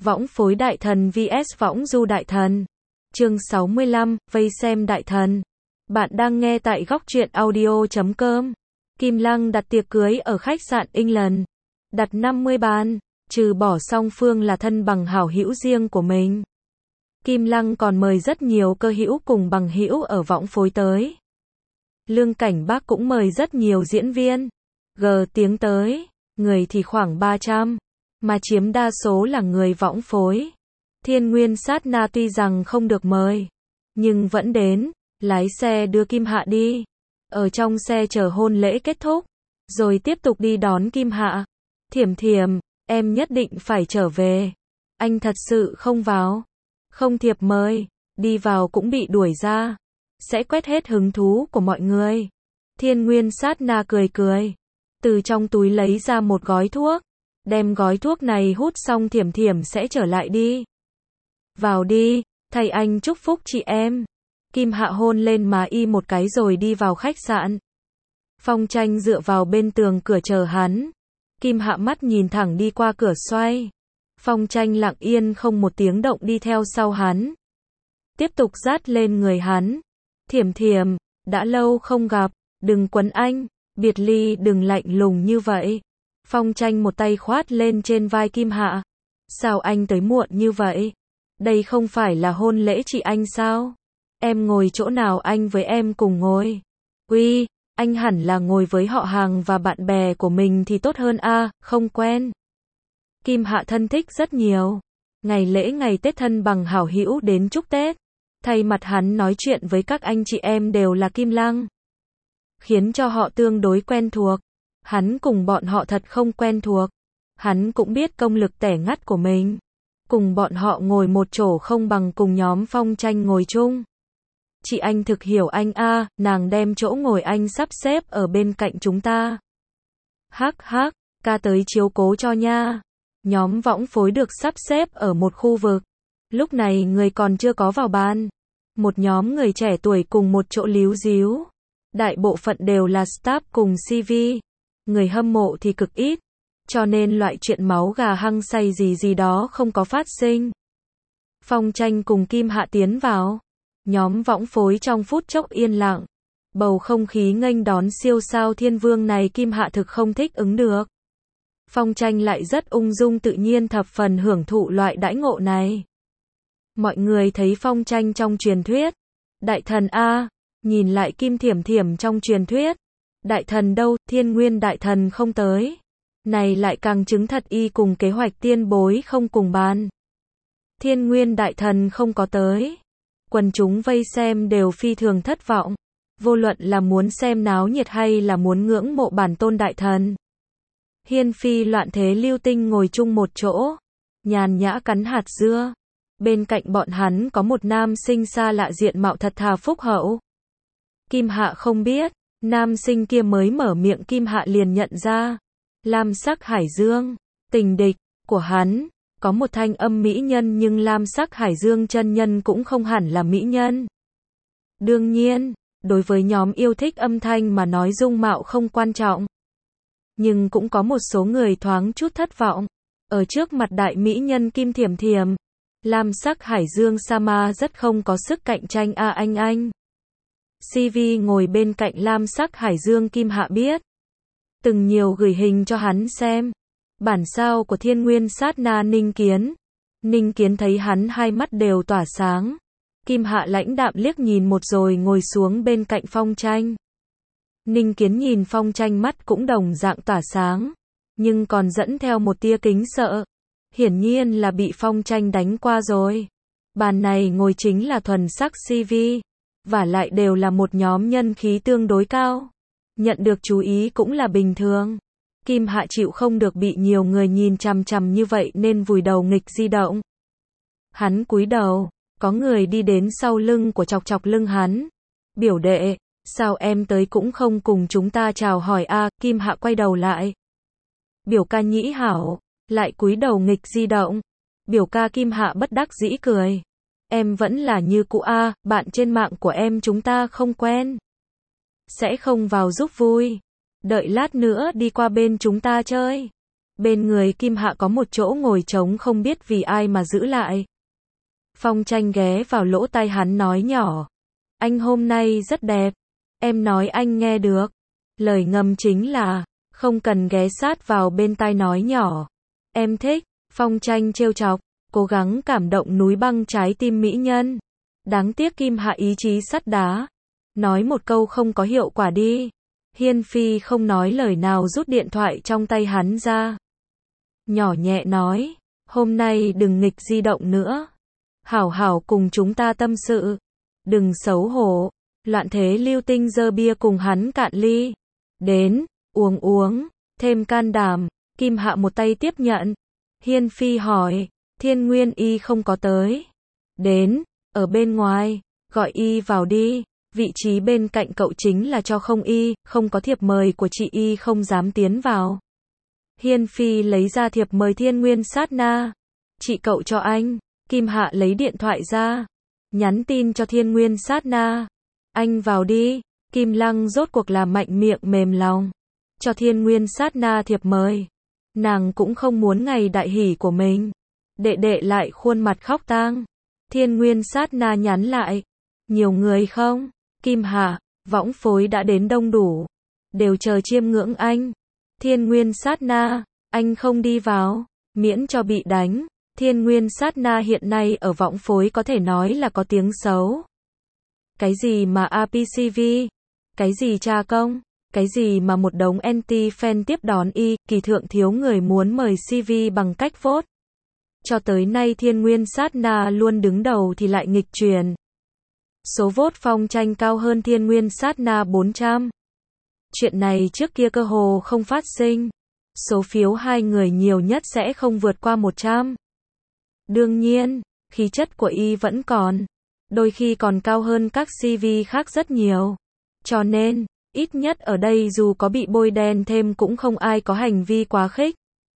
Võng phối đại thần vs võng du đại thần. Chương 65, vây xem đại thần. Bạn đang nghe tại góc truyện audio.com. Kim Lăng đặt tiệc cưới ở khách sạn England. Đặt 50 bàn, trừ bỏ song phương là thân bằng hảo hữu riêng của mình. Kim Lăng còn mời rất nhiều cơ hữu cùng bằng hữu ở võng phối tới. Lương Cảnh Bác cũng mời rất nhiều diễn viên. Tiếng tới, người thì khoảng 300, mà chiếm đa số là người võng phối. Thiên Nguyên Sát Na tuy rằng không được mời, nhưng vẫn đến, lái xe đưa Kim Hạ đi. Ở trong xe chờ hôn lễ kết thúc, rồi tiếp tục đi đón Kim Hạ. Thiểm Thiểm, em nhất định phải trở về. Anh thật sự không vào. Không thiệp mời, đi vào cũng bị đuổi ra. Sẽ quét hết hứng thú của mọi người. Thiên Nguyên Sát Na cười cười. Từ trong túi lấy ra một gói thuốc. Đem gói thuốc này hút xong Thiểm Thiểm sẽ trở lại đi. Vào đi, thầy anh chúc phúc chị em. Kim Hạ hôn lên má y một cái rồi đi vào khách sạn. Phong Tranh dựa vào bên tường cửa chờ hắn. Kim Hạ mắt nhìn thẳng đi qua cửa xoay. Phong Tranh lặng yên không một tiếng động đi theo sau hắn. Tiếp tục dát lên người hắn. Thiểm Thiểm, đã lâu không gặp, đừng quấn anh, biệt ly đừng lạnh lùng như vậy. Phong Tranh một tay khoát lên trên vai Kim Hạ. Sao anh tới muộn như vậy? Đây không phải là hôn lễ chị anh sao? Em ngồi chỗ nào anh với em cùng ngồi? Uy, anh hẳn là ngồi với họ hàng và bạn bè của mình thì tốt hơn a, không quen. Kim Hạ thân thích rất nhiều. Ngày lễ ngày Tết thân bằng hảo hữu đến chúc Tết. Thay mặt hắn nói chuyện với các anh chị em đều là Kim Lăng. Khiến cho họ tương đối quen thuộc. Hắn cùng bọn họ thật không quen thuộc. Hắn cũng biết công lực tẻ ngắt của mình. Cùng bọn họ ngồi một chỗ không bằng cùng nhóm Phong Tranh ngồi chung. Chị anh thực hiểu anh a, nàng đem chỗ ngồi anh sắp xếp ở bên cạnh chúng ta. Hắc hắc, ca tới chiếu cố cho nha. Nhóm võng phối được sắp xếp ở một khu vực. Lúc này người còn chưa có vào bàn. Một nhóm người trẻ tuổi cùng một chỗ líu díu. Đại bộ phận đều là staff cùng CV. Người hâm mộ thì cực ít. Cho nên loại chuyện máu gà hăng say gì đó không có phát sinh. Phong Tranh cùng Kim Hạ tiến vào. Nhóm võng phối trong phút chốc yên lặng. Bầu không khí nghênh đón siêu sao thiên vương này Kim Hạ thực không thích ứng được. Phong Tranh lại rất ung dung tự nhiên thập phần hưởng thụ loại đãi ngộ này. Mọi người thấy Phong Tranh trong truyền thuyết. Đại thần a, nhìn lại Kim Thiểm Thiểm trong truyền thuyết. Đại thần đâu, Thiên Nguyên đại thần không tới. Này lại càng chứng thật y cùng kế hoạch tiên bối không cùng bàn. Thiên Nguyên đại thần không có tới. Quần chúng vây xem đều phi thường thất vọng. Vô luận là muốn xem náo nhiệt hay là muốn ngưỡng mộ bản tôn đại thần. Hiên phi loạn thế lưu tinh ngồi chung một chỗ. Nhàn nhã cắn hạt dưa. Bên cạnh bọn hắn có một nam sinh xa lạ diện mạo thật thà phúc hậu. Kim Hạ không biết. Nam sinh kia mới mở miệng Kim Hạ liền nhận ra. Lam Sắc Hải Dương, tình địch của hắn, có một thanh âm mỹ nhân nhưng Lam Sắc Hải Dương chân nhân cũng không hẳn là mỹ nhân. Đương nhiên, đối với nhóm yêu thích âm thanh mà nói dung mạo không quan trọng. Nhưng cũng có một số người thoáng chút thất vọng. Ở trước mặt đại mỹ nhân Kim Thiểm Thiểm, Lam Sắc Hải Dương Sama rất không có sức cạnh tranh a anh. CV ngồi bên cạnh Lam Sắc Hải Dương Kim Hạ biết. Từng nhiều gửi hình cho hắn xem. Bản sao của Thiên Nguyên Sát Na Ninh Kiến. Ninh Kiến thấy hắn hai mắt đều tỏa sáng. Kim Hạ lãnh đạm liếc nhìn một rồi ngồi xuống bên cạnh Phong Tranh. Ninh Kiến nhìn Phong Tranh mắt cũng đồng dạng tỏa sáng. Nhưng còn dẫn theo một tia kính sợ. Hiển nhiên là bị Phong Tranh đánh qua rồi. Bàn này ngồi chính là thuần sắc CV. Và lại đều là một nhóm nhân khí tương đối cao. Nhận được chú ý cũng là bình thường. Kim Hạ chịu không được bị nhiều người nhìn chằm chằm như vậy nên vùi đầu nghịch di động. Hắn cúi đầu, có người đi đến sau lưng của chọc lưng hắn. Biểu đệ, sao em tới cũng không cùng chúng ta chào hỏi a? Kim Hạ quay đầu lại. Biểu ca Nhĩ hảo, lại cúi đầu nghịch di động. Biểu ca Kim Hạ bất đắc dĩ cười. Em vẫn là như cũ a, bạn trên mạng của em chúng ta không quen. Sẽ không vào giúp vui. Đợi lát nữa đi qua bên chúng ta chơi. Bên người Kim Hạ có một chỗ ngồi trống không biết vì ai mà giữ lại. Phong Tranh ghé vào lỗ tai hắn nói nhỏ. Anh hôm nay rất đẹp. Em nói anh nghe được. Lời ngầm chính là, không cần ghé sát vào bên tai nói nhỏ. Em thích. Phong Tranh trêu chọc, cố gắng cảm động núi băng trái tim mỹ nhân. Đáng tiếc Kim Hạ ý chí sắt đá. Nói một câu không có hiệu quả đi. Hiên Phi không nói lời nào rút điện thoại trong tay hắn ra. Nhỏ nhẹ nói, hôm nay đừng nghịch di động nữa. Hảo hảo cùng chúng ta tâm sự. Đừng xấu hổ. Loạn thế lưu tinh giơ bia cùng hắn cạn ly. Đến, uống, thêm can đảm. Kim Hạ một tay tiếp nhận. Hiên Phi hỏi, Thiên Nguyên Y không có tới. Đến, ở bên ngoài, gọi Y vào đi. Vị trí bên cạnh cậu chính là cho không Y, không có thiệp mời của chị Y không dám tiến vào. Hiên Phi lấy ra thiệp mời Thiên Nguyên sát na. Chị cậu cho anh. Kim Hạ lấy điện thoại ra. Nhắn tin cho Thiên Nguyên sát na. Anh vào đi. Kim Lăng rốt cuộc là mạnh miệng mềm lòng. Cho Thiên Nguyên sát na thiệp mời. Nàng cũng không muốn ngày đại hỷ của mình. Đệ đệ lại khuôn mặt khóc tang. Thiên Nguyên sát na nhắn lại. Nhiều người không? Kim Hạ, võng phối đã đến đông đủ. Đều chờ chiêm ngưỡng anh. Thiên Nguyên sát na, anh không đi vào. Miễn cho bị đánh. Thiên Nguyên sát na hiện nay ở võng phối có thể nói là có tiếng xấu. Cái gì mà APCV? Cái gì cha công? Cái gì mà một đống anti-fan tiếp đón Y, kỳ thượng thiếu người muốn mời CV bằng cách vote. Cho tới nay Thiên Nguyên sát na luôn đứng đầu thì lại nghịch truyền. Số vote Phong Tranh cao hơn Thiên Nguyên sát na 400. Chuyện này trước kia cơ hồ không phát sinh. Số phiếu hai người nhiều nhất sẽ không vượt qua 100. Đương nhiên, khí chất của Y vẫn còn. Đôi khi còn cao hơn các CV khác rất nhiều. Cho nên, ít nhất ở đây dù có bị bôi đen thêm cũng không ai có hành vi quá khích.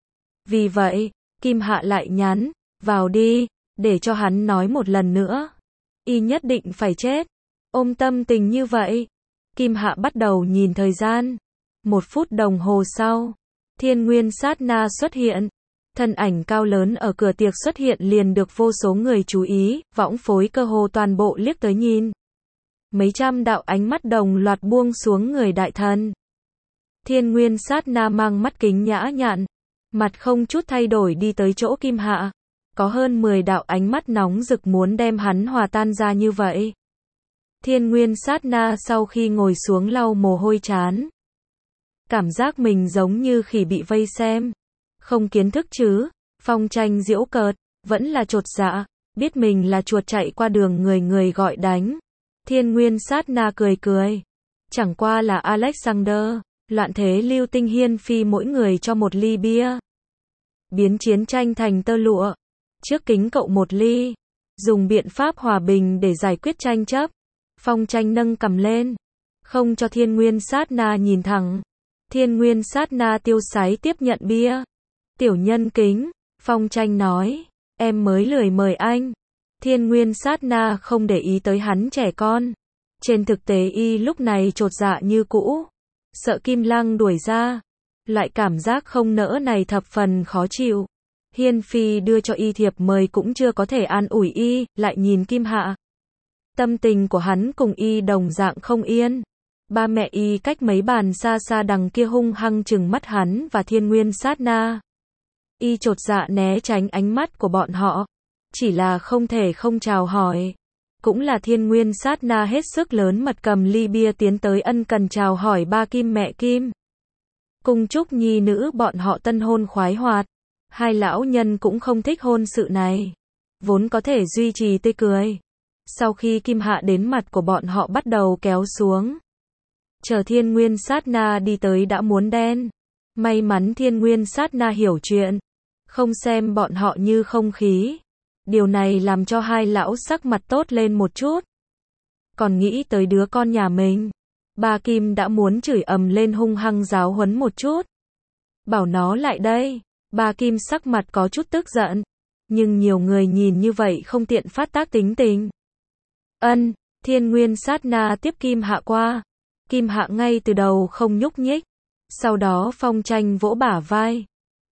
Vì vậy, Kim Hạ lại nhắn, vào đi, để cho hắn nói một lần nữa. Y nhất định phải chết. Ôm tâm tình như vậy. Kim Hạ bắt đầu nhìn thời gian. 1 phút đồng hồ sau, Thiên Nguyên sát na xuất hiện. Thân ảnh cao lớn ở cửa tiệc xuất hiện liền được vô số người chú ý, võng phối cơ hồ toàn bộ liếc tới nhìn. Mấy trăm đạo ánh mắt đồng loạt buông xuống người đại thần. Thiên Nguyên sát na mang mắt kính nhã nhặn, mặt không chút thay đổi đi tới chỗ Kim Hạ. Có hơn 10 đạo ánh mắt nóng rực muốn đem hắn hòa tan ra như vậy. Thiên Nguyên sát na sau khi ngồi xuống lau mồ hôi trán. Cảm giác mình giống như khỉ bị vây xem. Không kiến thức chứ? Phong Tranh giễu cợt, vẫn là chột dạ, biết mình là chuột chạy qua đường người người gọi đánh. Thiên Nguyên sát na cười cười. Chẳng qua là Alexander, loạn thế lưu tinh Hiên Phi mỗi người cho một ly bia. Biến chiến tranh thành tơ lụa. Trước kính cậu một ly. Dùng biện pháp hòa bình để giải quyết tranh chấp. Phong Tranh nâng cầm lên. Không cho Thiên Nguyên sát na nhìn thẳng. Thiên Nguyên sát na tiêu sái tiếp nhận bia. Tiểu nhân kính. Phong Tranh nói. Em mới lười mời anh. Thiên Nguyên sát na không để ý tới hắn trẻ con. Trên thực tế Y lúc này chột dạ như cũ. Sợ Kim Lăng đuổi ra. Loại cảm giác không nỡ này thập phần khó chịu. Hiên Phi đưa cho Y thiệp mời cũng chưa có thể an ủi Y, lại nhìn Kim Hạ. Tâm tình của hắn cùng Y đồng dạng không yên. Ba mẹ Y cách mấy bàn xa xa đằng kia hung hăng trừng mắt hắn và Thiên Nguyên sát na. Y chột dạ né tránh ánh mắt của bọn họ. Chỉ là không thể không chào hỏi. Cũng là Thiên Nguyên sát na hết sức lớn mật cầm ly bia tiến tới ân cần chào hỏi ba Kim mẹ Kim. Cùng chúc nhi nữ bọn họ tân hôn khoái hoạt. Hai lão nhân cũng không thích hôn sự này. Vốn có thể duy trì tươi cười. Sau khi Kim Hạ đến mặt của bọn họ bắt đầu kéo xuống. Chờ Thiên Nguyên sát na đi tới đã muốn đen. May mắn Thiên Nguyên sát na hiểu chuyện. Không xem bọn họ như không khí. Điều này làm cho hai lão sắc mặt tốt lên một chút. Còn nghĩ tới đứa con nhà mình. Ba Kim đã muốn chửi ầm lên hung hăng giáo huấn một chút. Bảo nó lại đây. Ba Kim sắc mặt có chút tức giận. Nhưng nhiều người nhìn như vậy không tiện phát tác tính tình. Thiên Nguyên sát na tiếp Kim Hạ qua. Kim Hạ ngay từ đầu không nhúc nhích. Sau đó Phong Tranh vỗ bả vai.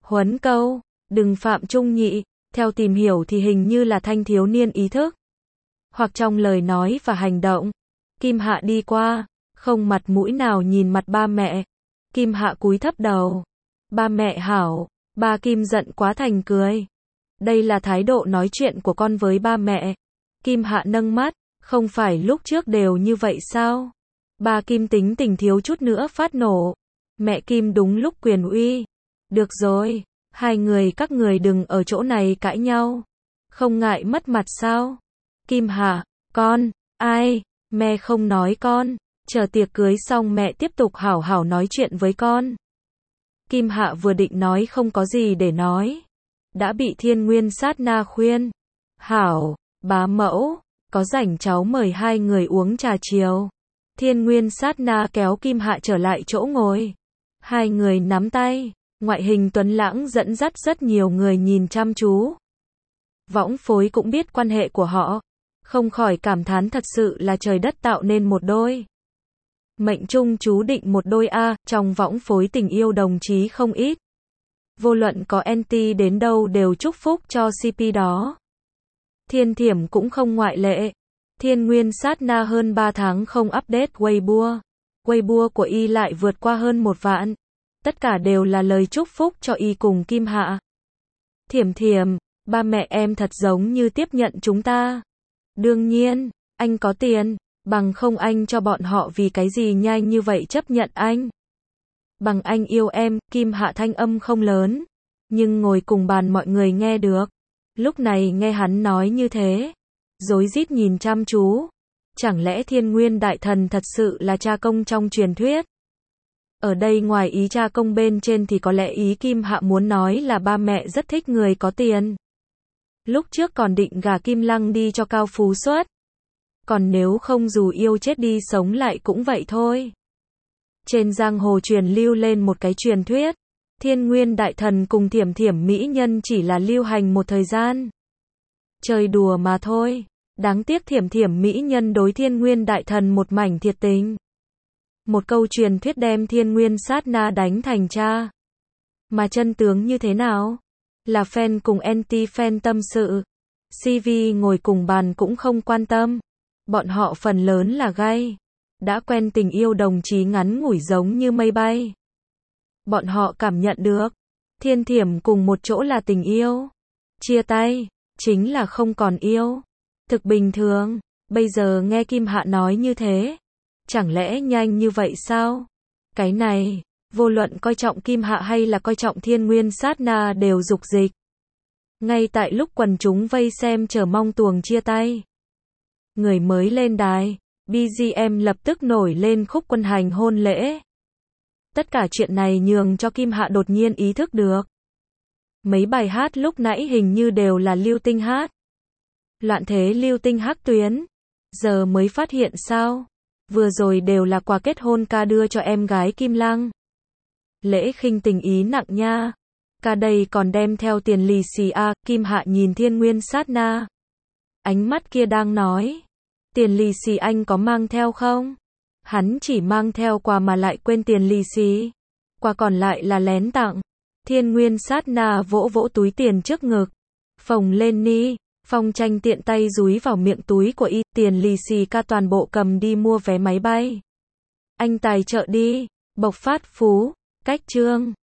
Huấn câu, đừng phạm trung nhị, theo tìm hiểu thì hình như là thanh thiếu niên ý thức. Hoặc trong lời nói và hành động. Kim Hạ đi qua, không mặt mũi nào nhìn mặt ba mẹ. Kim Hạ cúi thấp đầu. Ba mẹ hảo, ba Kim giận quá thành cười. Đây là thái độ nói chuyện của con với ba mẹ. Kim Hạ nâng mắt, không phải lúc trước đều như vậy sao? Ba Kim tính tình thiếu chút nữa phát nổ. Mẹ Kim đúng lúc quyền uy. Được rồi, hai người các người đừng ở chỗ này cãi nhau. Không ngại mất mặt sao? Kim Hạ, con, ai, mẹ không nói con, chờ tiệc cưới xong mẹ tiếp tục hảo hảo nói chuyện với con. Kim Hạ vừa định nói không có gì để nói. Đã bị Thiên Nguyên sát na khuyên. Hảo, bá mẫu, có rảnh cháu mời hai người uống trà chiều. Thiên Nguyên sát na kéo Kim Hạ trở lại chỗ ngồi. Hai người nắm tay, ngoại hình tuấn lãng dẫn dắt rất nhiều người nhìn chăm chú. Võng phối cũng biết quan hệ của họ, không khỏi cảm thán thật sự là trời đất tạo nên một đôi. Mệnh trung chú định một đôi a, trong võng phối tình yêu đồng chí không ít. Vô luận có anti đến đâu đều chúc phúc cho CP đó. Thiên Thiểm cũng không ngoại lệ. Thiên Nguyên sát na hơn 3 tháng không update Weibo. Weibo của y lại vượt qua hơn 1 vạn. Tất cả đều là lời chúc phúc cho y cùng Kim Hạ. Thiểm Thiểm, ba mẹ em thật giống như tiếp nhận chúng ta. Đương nhiên, anh có tiền, bằng không anh cho bọn họ vì cái gì nhanh như vậy chấp nhận anh. Bằng anh yêu em, Kim Hạ thanh âm không lớn, nhưng ngồi cùng bàn mọi người nghe được. Lúc này nghe hắn nói như thế, rối rít nhìn chăm chú. Chẳng lẽ Thiên Nguyên Đại Thần thật sự là cha công trong truyền thuyết? Ở đây ngoài ý cha công bên trên thì có lẽ ý Kim Hạ muốn nói là ba mẹ rất thích người có tiền. Lúc trước còn định gả Kim Lăng đi cho Cao Phú Xuất. Còn nếu không dù yêu chết đi sống lại cũng vậy thôi. Trên giang hồ truyền lưu lên một cái truyền thuyết. Thiên Nguyên Đại Thần cùng Thiểm Thiểm mỹ nhân chỉ là lưu hành một thời gian. Chơi đùa mà thôi. Đáng tiếc Thiểm Thiểm mỹ nhân đối Thiên Nguyên Đại Thần một mảnh thiệt tình. Một câu truyền thuyết đem Thiên Nguyên sát na đánh thành cha. Mà chân tướng như thế nào? Là fan cùng anti-fan tâm sự. CV ngồi cùng bàn cũng không quan tâm. Bọn họ phần lớn là gay. Đã quen tình yêu đồng chí ngắn ngủi giống như mây bay. Bọn họ cảm nhận được. Thiên Thiểm cùng một chỗ là tình yêu. Chia tay, chính là không còn yêu. Thực bình thường. Bây giờ nghe Kim Hạ nói như thế. Chẳng lẽ nhanh như vậy sao? Cái này, vô luận coi trọng Kim Hạ hay là coi trọng Thiên Nguyên sát na đều dục dịch. Ngay tại lúc quần chúng vây xem chờ mong tuồng chia tay. Người mới lên đài, BGM lập tức nổi lên khúc quân hành hôn lễ. Tất cả chuyện này nhường cho Kim Hạ đột nhiên ý thức được. Mấy bài hát lúc nãy hình như đều là Lưu Tinh hát. Loạn thế Lưu Tinh hắc tuyến. Giờ mới phát hiện sao? Vừa rồi đều là quà kết hôn ca đưa cho em gái Kim Lăng. Lễ khinh tình ý nặng nha. Ca đây còn đem theo tiền lì xì a. Kim Hạ nhìn Thiên Nguyên sát na. Ánh mắt kia đang nói. Tiền lì xì anh có mang theo không? Hắn chỉ mang theo quà mà lại quên tiền lì xì. Quà còn lại là lén tặng. Thiên Nguyên sát na vỗ vỗ túi tiền trước ngực. Phồng lên ni. Phong Tranh tiện tay dúi vào miệng túi của y. Tiền lì xì ca toàn bộ cầm đi mua vé máy bay. Anh tài trợ đi. Bộc phát phú. Cách trương.